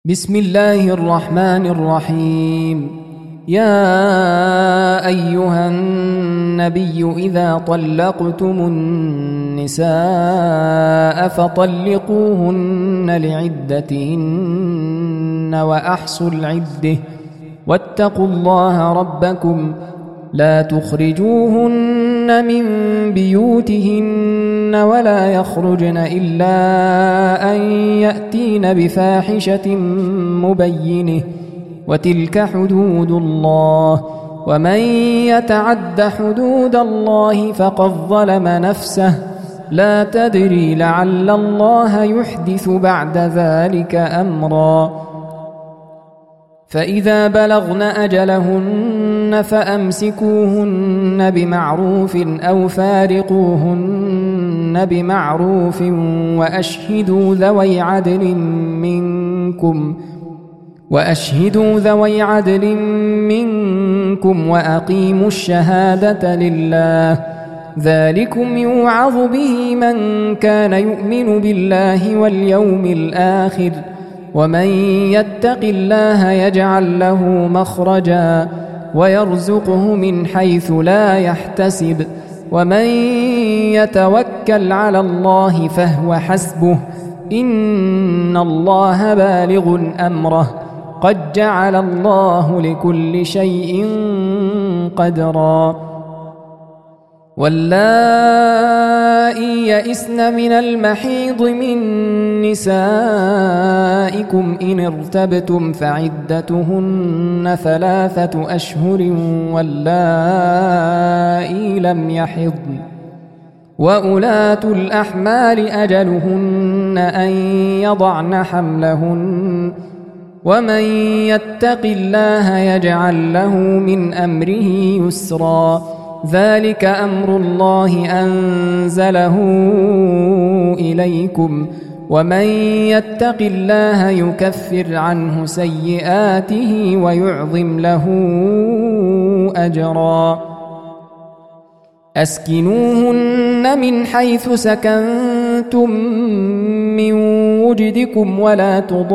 بسم الله الرحمن الرحيم. يا أيها النبي إذا طلقتم النساء فطلقوهن لعدتهن وأحصوا العدة واتقوا الله ربكم لا تخرجوهن من بيوتهن ولا يخرجن إلا أن يأتين بفاحشة مبينة وتلك حدود الله ومن يتعد حدود الله فقد ظلم نفسه لا تدري لعل الله يحدث بعد ذلك أمرا. فإذا بلغن أجلهن فأمسكوهن بمعروف أو فارقوهن بمعروف وأشهدوا ذوي عدل منكم وأقيموا الشهادة لله ذلكم يوعظ به من كان يؤمن بالله واليوم الآخر ومن يتق الله يجعل له مخرجا ويرزقه من حيث لا يحتسب ومن يتوكل على الله فهو حسبه إن الله بالغ أمره قد جعل الله لكل شيء قدرا. واللائي يئسن من المحيض من نسائكم إن ارتبتم فعدتهن 3 أشهر واللائي لم يحضن وأولاة الأحمال أجلهن أن يضعن حملهن ومن يتق الله يجعل له من أمره يسرا ذلك أمر الله أنزله إليكم ومن يتق الله يكفر عنه سيئاته ويعظم له أجرا. أسكنوهن من حيث سكنتم من وجدكم ولا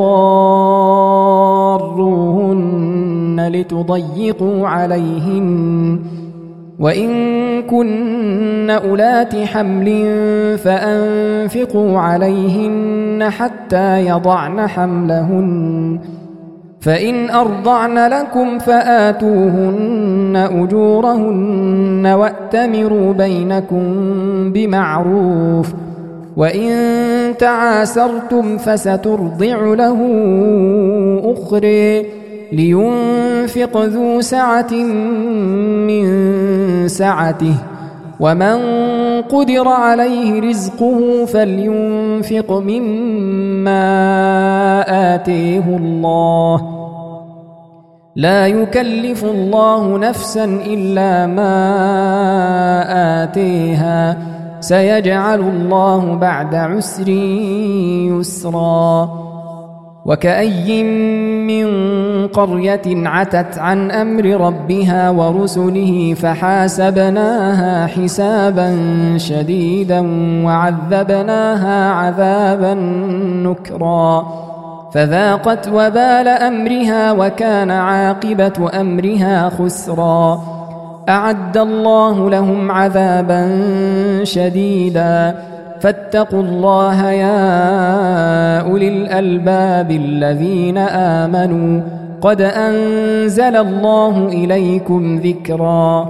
تضاروهن لتضيقوا عليهن وإن كن أولات حمل فأنفقوا عليهن حتى يضعن حملهن فإن أرضعن لكم فآتوهن أجورهن وأتمروا بينكم بمعروف وإن تعاسرتم فسترضع له أخرى لينفق ذو سعة من سعته ومن قدر عليه رزقه فلينفق مما آتيه الله لا يكلف الله نفسا إلا ما آتيها سيجعل الله بعد عسر يسرا. وكأي من قرية عتت عن أمر ربها ورسله فحاسبناها حسابا شديدا وعذبناها عذابا نكرا فذاقت وبال أمرها وكان عاقبة أمرها خسرا. أعد الله لهم عذابا شديدا فاتقوا الله يا أولي الألباب الذين آمنوا قد أنزل الله إليكم ذكرا.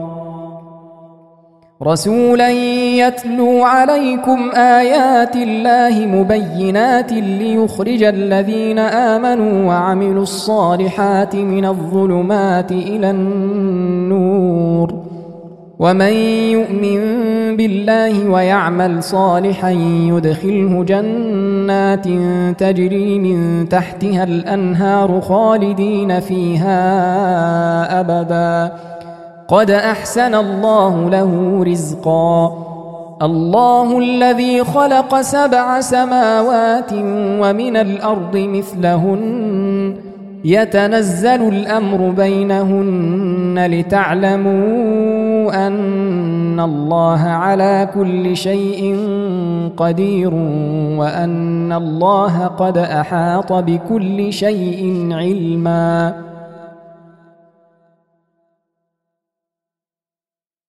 رسولا يتلو عليكم آيات الله مبينات ليخرج الذين آمنوا وعملوا الصالحات من الظلمات إلى النور ومن يؤمن بالله ويعمل صالحا يدخله جنات تجري من تحتها الأنهار خالدين فيها أبدا قد أحسن الله له رزقا. الله الذي خلق 7 سماوات ومن الأرض مثلهن يتنزل الأمر بينهن لتعلموا أن الله على كل شيء قدير وأن الله قد أحاط بكل شيء علما